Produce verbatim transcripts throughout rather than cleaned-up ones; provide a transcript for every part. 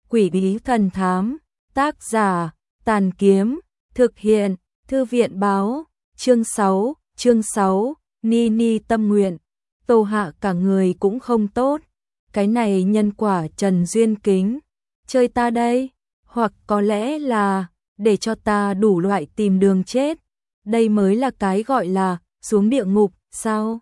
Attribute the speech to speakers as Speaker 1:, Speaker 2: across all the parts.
Speaker 1: Quỷ bí thần thám, tác giả, Tàn Kiếm, thực hiện, Thư viện báo, chương sáu, chương sáu, Ni Ni tâm nguyện. Tô Hạ cả người cũng không tốt, cái này nhân quả Trần Duyên Kính, chơi ta đây, hoặc có lẽ là để cho ta đủ loại tìm đường chết, đây mới là cái gọi là xuống địa ngục, sao?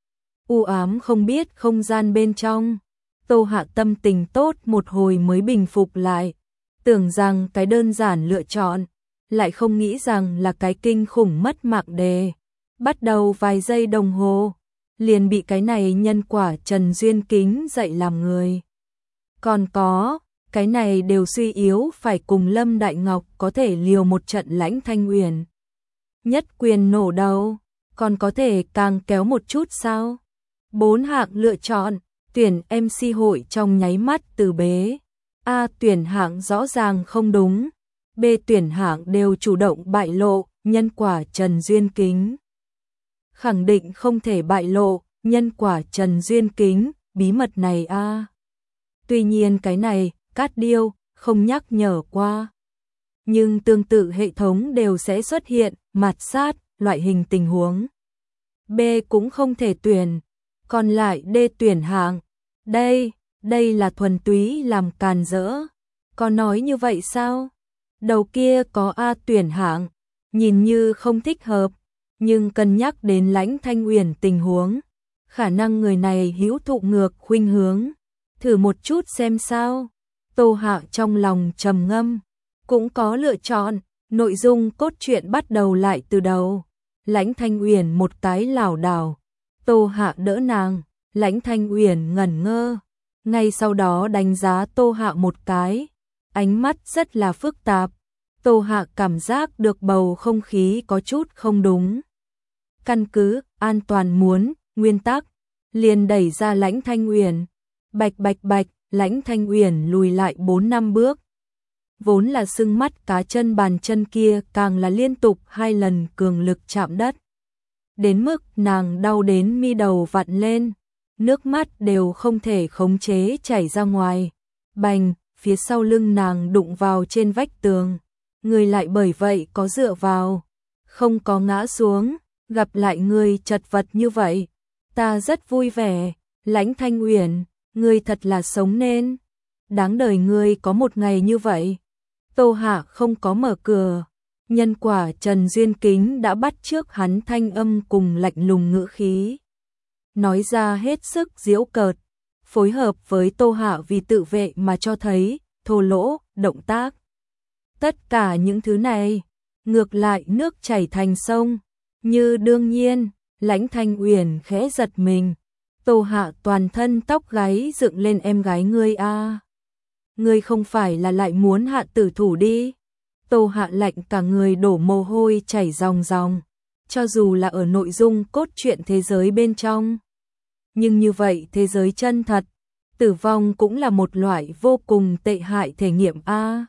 Speaker 1: U ám không biết không gian bên trong, Tô Hạ tâm tình tốt một hồi mới bình phục lại, tưởng rằng cái đơn giản lựa chọn, lại không nghĩ rằng là cái kinh khủng mất mạng đề. Bắt đầu vài giây đồng hồ, liền bị cái này nhân quả Trần Duyên Kính dạy làm người. Còn có, cái này đều suy yếu phải cùng Lâm Đại Ngọc có thể liều một trận Lãnh Thanh Uyển. Nhất quyền nổ đầu, còn có thể càng kéo một chút sao? Bốn hạng lựa chọn, tuyển em xê hội trong nháy mắt từ bế. A tuyển hạng rõ ràng không đúng, B tuyển hạng đều chủ động bại lộ, nhân quả Trần Duyên Kính. Khẳng định không thể bại lộ, nhân quả Trần Duyên Kính, bí mật này a. À. Tuy nhiên cái này, Cát Điêu, không nhắc nhở qua. Nhưng tương tự hệ thống đều sẽ xuất hiện, mạt sát, loại hình tình huống. B cũng không thể tuyển, còn lại D tuyển hạng. Đây, đây là thuần túy làm càn rỡ. Có nói như vậy sao? Đầu kia có A tuyển hạng, nhìn như không thích hợp, nhưng cân nhắc đến Lãnh Thanh Uyển tình huống, khả năng người này hữu thụ ngược khuynh hướng, thử một chút xem sao. Tô Hạ trong lòng trầm ngâm, cũng có lựa chọn, nội dung cốt truyện bắt đầu lại từ đầu. Lãnh Thanh Uyển một cái lảo đảo, Tô Hạ đỡ nàng, Lãnh Thanh Uyển ngẩn ngơ, ngay sau đó đánh giá Tô Hạ một cái, ánh mắt rất là phức tạp. Tô Hạ cảm giác được bầu không khí có chút không đúng. Căn cứ an toàn muốn, nguyên tắc, liền đẩy ra Lãnh Thanh Uyển. Bạch bạch bạch, Lãnh Thanh Uyển lùi lại bốn năm bước. Vốn là sưng mắt cá chân bàn chân kia càng là liên tục hai lần cường lực chạm đất. Đến mức nàng đau đến mi đầu vặn lên, nước mắt đều không thể khống chế chảy ra ngoài. Bành, phía sau lưng nàng đụng vào trên vách tường. Người lại bởi vậy có dựa vào, không có ngã xuống, gặp lại người chật vật như vậy. Ta rất vui vẻ, Lãnh Thanh Uyển, ngươi thật là sống nên. Đáng đời ngươi có một ngày như vậy. Tô Hạ không có mở cửa, nhân quả Trần Duyên Kính đã bắt chước hắn thanh âm cùng lạnh lùng ngữ khí. Nói ra hết sức giễu cợt, phối hợp với Tô Hạ vì tự vệ mà cho thấy, thô lỗ, động tác. Tất cả những thứ này, ngược lại nước chảy thành sông, như đương nhiên, Lãnh Thanh Uyển khẽ giật mình. Tô Hạ toàn thân tóc gáy dựng lên, em gái ngươi a. À. Ngươi không phải là lại muốn hạ tử thủ đi. Tô Hạ lạnh cả người đổ mồ hôi chảy ròng ròng, cho dù là ở nội dung cốt truyện thế giới bên trong. Nhưng như vậy thế giới chân thật, tử vong cũng là một loại vô cùng tệ hại thể nghiệm a. À.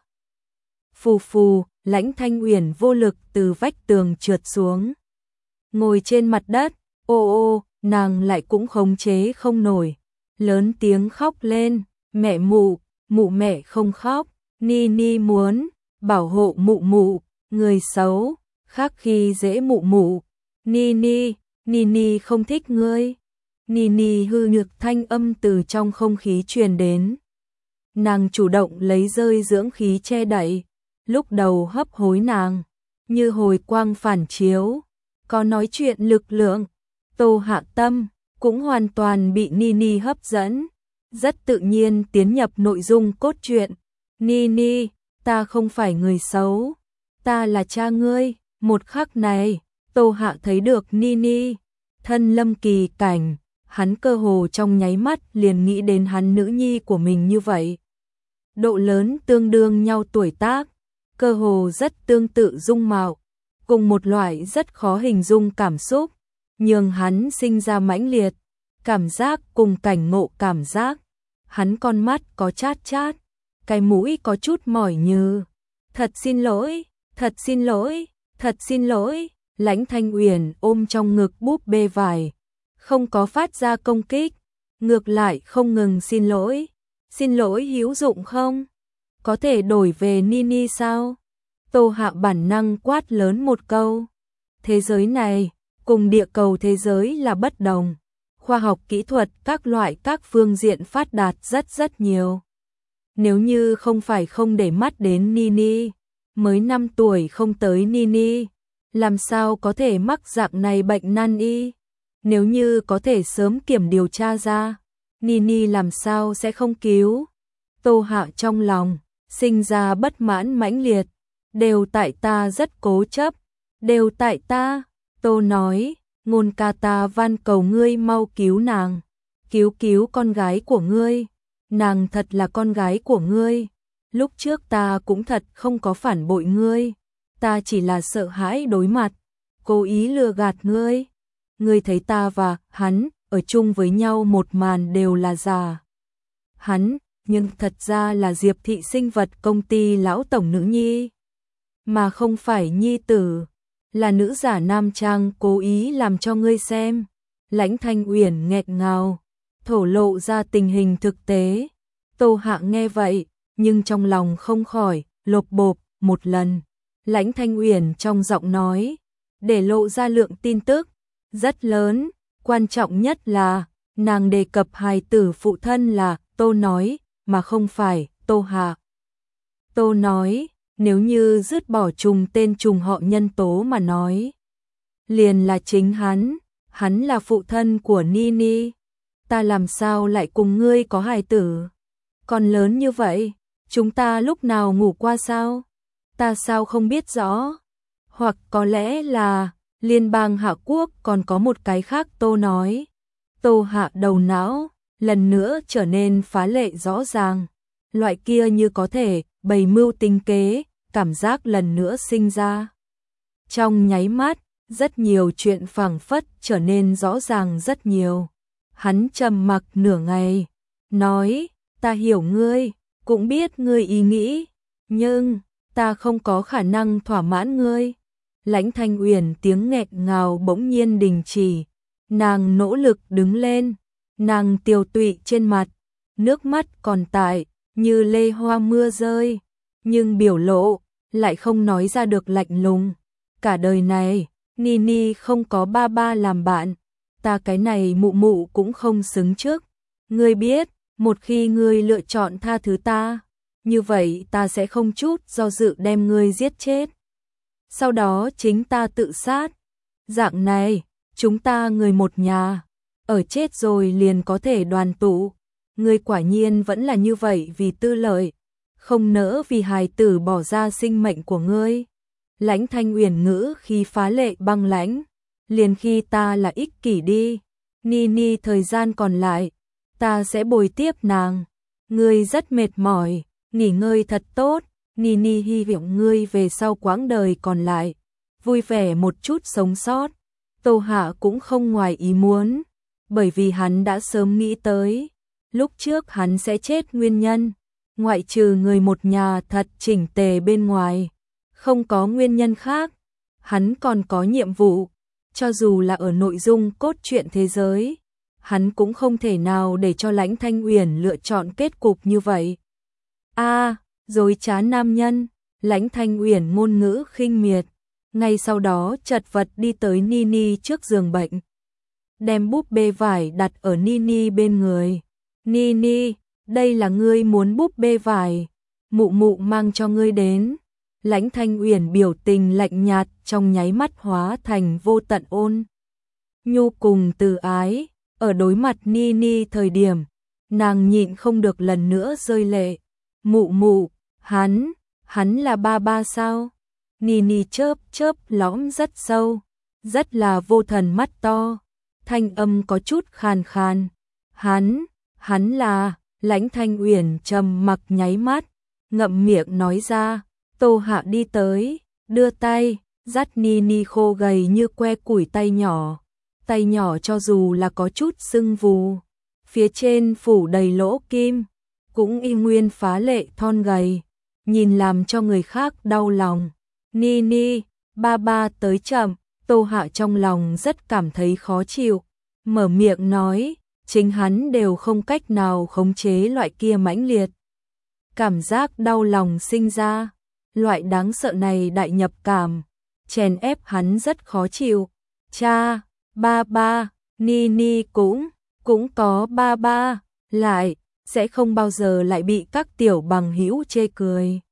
Speaker 1: Phù phù, Lãnh Thanh Uyển vô lực từ vách tường trượt xuống. Ngồi trên mặt đất, ô ô, nàng lại cũng khống chế không nổi. Lớn tiếng khóc lên, mẹ mụ, mụ mẹ không khóc, Ni Ni muốn bảo hộ mụ mụ, người xấu, khác khi dễ mụ mụ. Ni Ni, Ni Ni không thích ngươi. Ni Ni hư nhược thanh âm từ trong không khí truyền đến. Nàng chủ động lấy rơi dưỡng khí che đậy. Lúc đầu hấp hối nàng, như hồi quang phản chiếu, có nói chuyện lực lượng. Tô Hạ tâm cũng hoàn toàn bị Ni Ni hấp dẫn, rất tự nhiên tiến nhập nội dung cốt truyện. Ni Ni, ta không phải người xấu, ta là cha ngươi. Một khắc này, Tô Hạ thấy được Ni Ni, thân lâm kỳ cảnh, hắn cơ hồ trong nháy mắt liền nghĩ đến hắn nữ nhi của mình như vậy. Độ lớn tương đương nhau tuổi tác, cơ hồ rất tương tự dung mạo, cùng một loại rất khó hình dung cảm xúc, nhường hắn sinh ra mãnh liệt cảm giác cùng cảnh ngộ cảm giác. Hắn con mắt có chát chát, cái mũi có chút mỏi như. Thật xin lỗi, thật xin lỗi, thật xin lỗi. Lãnh Thanh Uyển ôm trong ngực búp bê vải, không có phát ra công kích, ngược lại không ngừng xin lỗi. Xin lỗi hữu dụng không? có thể đổi về Nini sao? Tô Hạ bản năng quát lớn một câu. Thế giới này, cùng địa cầu thế giới là bất đồng. Khoa học kỹ thuật các loại các phương diện phát đạt rất rất nhiều. Nếu như không phải không để mắt đến Nini, mới năm tuổi không tới Nini, làm sao có thể mắc dạng này bệnh nan y? Nếu như có thể sớm kiểm điều tra ra, Nini làm sao sẽ không cứu? Tô Hạ trong lòng sinh ra bất mãn mãnh liệt, đều tại ta rất cố chấp, đều tại ta. Tô nói, Ngôn ca ta van cầu ngươi mau cứu nàng, cứu cứu con gái của ngươi, nàng thật là con gái của ngươi. Lúc trước ta cũng thật không có phản bội ngươi, ta chỉ là sợ hãi đối mặt, cố ý lừa gạt ngươi. Ngươi thấy ta và hắn ở chung với nhau một màn đều là giả. Hắn, nhưng thật ra là Diệp thị sinh vật công ty lão tổng nữ nhi, mà không phải nhi tử, là nữ giả nam trang cố ý làm cho ngươi xem. Lãnh Thanh Uyển nghẹt ngào, thổ lộ ra tình hình thực tế. Tô Hạ nghe vậy, nhưng trong lòng không khỏi lột bột một lần. Lãnh Thanh Uyển trong giọng nói, để lộ ra lượng tin tức rất lớn, quan trọng nhất là nàng đề cập hài tử phụ thân là Tô nói, mà không phải Tô Hạ. Tô nói, nếu như dứt bỏ trùng tên trùng họ nhân tố mà nói, liền là chính hắn, hắn là phụ thân của Nini. Ta làm sao lại cùng ngươi có hài tử? Còn lớn như vậy, chúng ta lúc nào ngủ qua sao? Ta sao không biết rõ? Hoặc có lẽ là Liên bang Hạ Quốc còn có một cái khác. Tô nói. Tô Hạ đầu não lần nữa trở nên phá lệ rõ ràng. Loại kia như có thể bày mưu tính kế, cảm giác lần nữa sinh ra. Trong nháy mắt, rất nhiều chuyện phảng phất trở nên rõ ràng rất nhiều. Hắn trầm mặc nửa ngày, nói, ta hiểu ngươi, cũng biết ngươi ý nghĩ, nhưng ta không có khả năng thỏa mãn ngươi. Lãnh Thanh Uyển tiếng nghẹt ngào bỗng nhiên đình chỉ, nàng nỗ lực đứng lên, nàng tiều tụy trên mặt, nước mắt còn tại, như lê hoa mưa rơi, nhưng biểu lộ lại không nói ra được lạnh lùng. Cả đời này, Nini không có ba ba làm bạn, ta cái này mụ mụ cũng không xứng trước. Ngươi biết, một khi ngươi lựa chọn tha thứ ta, như vậy ta sẽ không chút do dự đem ngươi giết chết. Sau đó chính ta tự sát. Dạng này, chúng ta người một nhà, ở chết rồi liền có thể đoàn tụ. Ngươi quả nhiên vẫn là như vậy vì tư lợi, không nỡ vì hài tử bỏ ra sinh mệnh của ngươi. Lãnh Thanh Uyển ngữ khi phá lệ băng lãnh, liền khi ta là ích kỷ đi. Nini thời gian còn lại, ta sẽ bồi tiếp nàng. Ngươi rất mệt mỏi, nghỉ ngơi thật tốt. Nini hy vọng ngươi về sau quãng đời còn lại, vui vẻ một chút sống sót. Tô Hạ cũng không ngoài ý muốn, bởi vì hắn đã sớm nghĩ tới, lúc trước hắn sẽ chết nguyên nhân, ngoại trừ người một nhà thật chỉnh tề bên ngoài, không có nguyên nhân khác. Hắn còn có nhiệm vụ, cho dù là ở nội dung cốt truyện thế giới, hắn cũng không thể nào để cho Lãnh Thanh Uyển lựa chọn kết cục như vậy. A, à, dối trá nam nhân. Lãnh Thanh Uyển ngôn ngữ khinh miệt, ngay sau đó chật vật đi tới Nini trước giường bệnh, đem búp bê vải đặt ở Nini bên người. Nini, đây là ngươi muốn búp bê vải, mụ mụ mang cho ngươi đến. Lãnh Thanh Uyển biểu tình lạnh nhạt trong nháy mắt hóa thành vô tận ôn nhu cùng từ ái. Ở đối mặt Nini thời điểm, nàng nhịn không được lần nữa rơi lệ. Mụ mụ, hắn, hắn là ba ba sao? Nini chớp chớp lõm rất sâu, rất là vô thần mắt to, thanh âm có chút khàn khàn. Hắn, hắn là. Lãnh Thanh Uyển trầm mặc nháy mắt, ngậm miệng nói ra. Tô Hạ đi tới, đưa tay, dắt Nini khô gầy như que củi tay nhỏ. Tay nhỏ cho dù là có chút sưng vù, phía trên phủ đầy lỗ kim, cũng y nguyên phá lệ thon gầy, nhìn làm cho người khác đau lòng. Nini, ba ba tới chậm. Tô Hạ trong lòng rất cảm thấy khó chịu, mở miệng nói, chính hắn đều không cách nào khống chế loại kia mãnh liệt cảm giác đau lòng sinh ra. Loại đáng sợ này đại nhập cảm, chèn ép hắn rất khó chịu. Cha, ba ba, Nini cũng, cũng có ba ba, lại, sẽ không bao giờ lại bị các tiểu bằng hữu chê cười.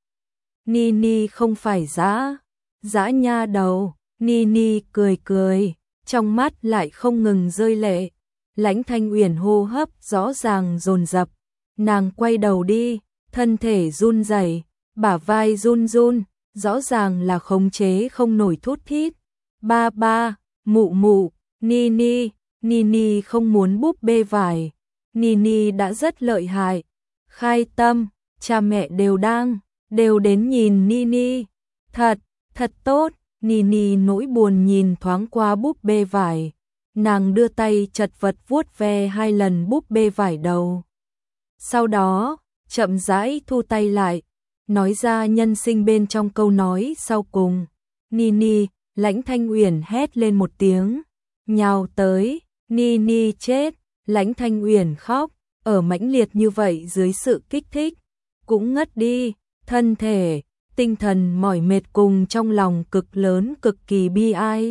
Speaker 1: Nini không phải dã, dã nha đầu. Nini cười cười, trong mắt lại không ngừng rơi lệ. Lãnh Thanh Uyển hô hấp rõ ràng dồn dập, nàng quay đầu đi, thân thể run rẩy, bả vai run run, rõ ràng là khống chế không nổi thút thít. Ba ba, mụ mụ, Nini, Nini không muốn búp bê vải. Nini đã rất lợi hại. Khai tâm, cha mẹ đều đang, đều đến nhìn Nini. Thật, thật tốt. Nini nỗi buồn nhìn thoáng qua búp bê vải. Nàng đưa tay chật vật vuốt ve hai lần búp bê vải đầu. Sau đó, chậm rãi thu tay lại, nói ra nhân sinh bên trong câu nói sau cùng. Nini, Lãnh Thanh Uyển hét lên một tiếng, nhào tới. Nini chết. Lãnh Thanh Uyển khóc, ở mãnh liệt như vậy dưới sự kích thích, cũng ngất đi, thân thể, tinh thần mỏi mệt cùng trong lòng cực lớn cực kỳ bi ai.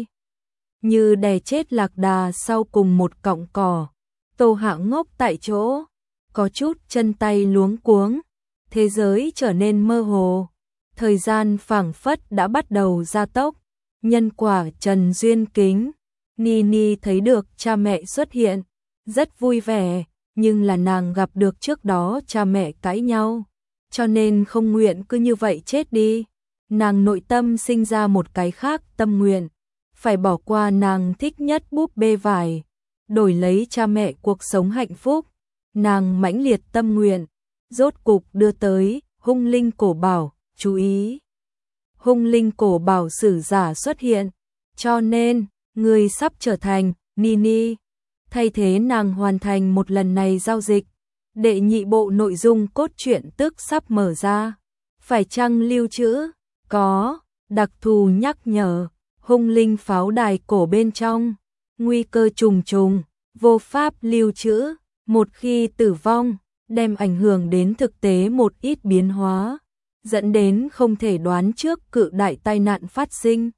Speaker 1: Như đè chết lạc đà sau cùng một cọng cỏ. Tô Hạ ngốc tại chỗ, có chút chân tay luống cuống, thế giới trở nên mơ hồ, thời gian phảng phất đã bắt đầu gia tốc. Nhân quả Trần Duyên Kính. Nini thấy được cha mẹ xuất hiện, rất vui vẻ, nhưng là nàng gặp được trước đó cha mẹ cãi nhau, cho nên không nguyện cứ như vậy chết đi. Nàng nội tâm sinh ra một cái khác tâm nguyện, phải bỏ qua nàng thích nhất búp bê vải, đổi lấy cha mẹ cuộc sống hạnh phúc. Nàng mãnh liệt tâm nguyện, rốt cục đưa tới hung linh cổ bảo. Chú ý, hung linh cổ bảo sử giả xuất hiện, cho nên người sắp trở thành Nini, thay thế nàng hoàn thành một lần này giao dịch. Đệ nhị bộ nội dung cốt truyện tức sắp mở ra, phải chăng lưu trữ? Có, đặc thù nhắc nhở, hung linh pháo đài cổ bên trong, nguy cơ trùng trùng, vô pháp lưu trữ, một khi tử vong, đem ảnh hưởng đến thực tế một ít biến hóa, dẫn đến không thể đoán trước cự đại tai nạn phát sinh.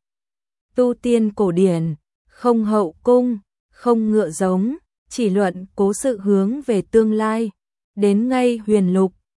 Speaker 1: Tu tiên cổ điển, không hậu cung, không ngựa giống, chỉ luận cố sự hướng về tương lai. Đến ngay huyền lục,